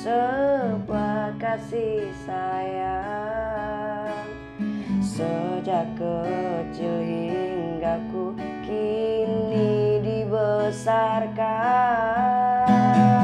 sebuah kasih sayang. Sejak kecil hingga ku kini dibesarkan.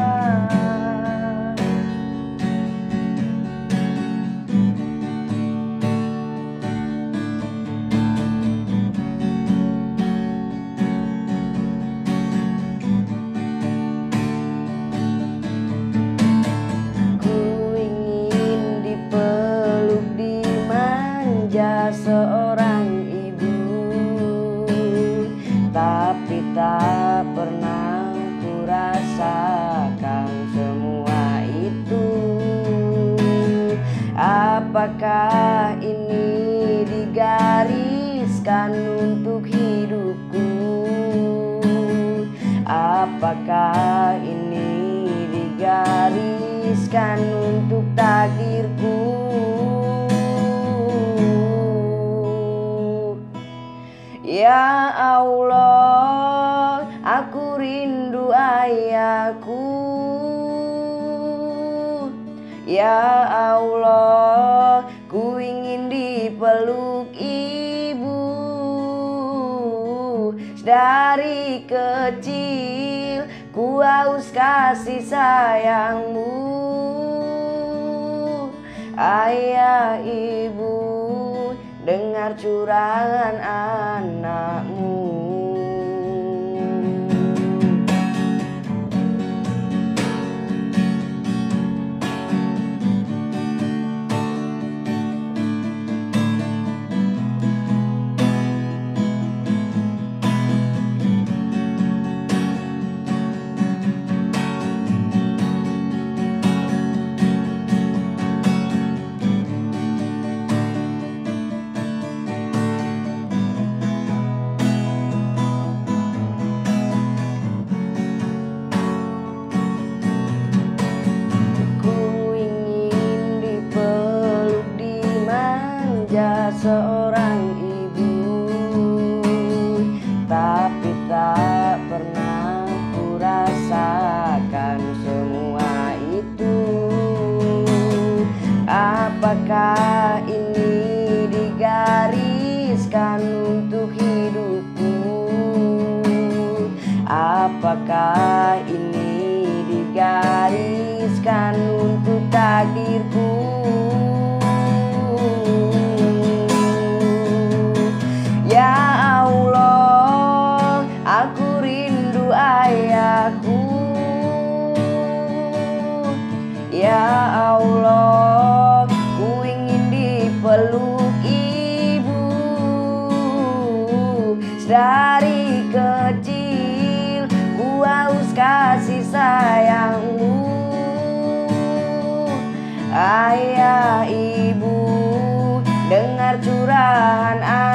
Seorang ibu, tapi tak pernah ku rasakan semua itu. Apakah ini digariskan untuk hidupku? Apakah ini digariskan untuk takdirku? Ya Allah, aku rindu ayahku. Ya Allah, ku ingin dipeluk ibu. Dari kecil ku haus kasih sayangmu. Ayah ibu, dengar curahan anakmu. Seorang ibu, tapi tak pernah ku rasakan semua itu. Apakah ini digariskan untuk hidupku? Apakah ini digariskan untuk takdirku? Ya Allah, aku rindu ayahku. Ya Allah, ku ingin dipeluk ibu. Dari kecil ku haus kasih sayangmu. Ayah ibu, dengar curahan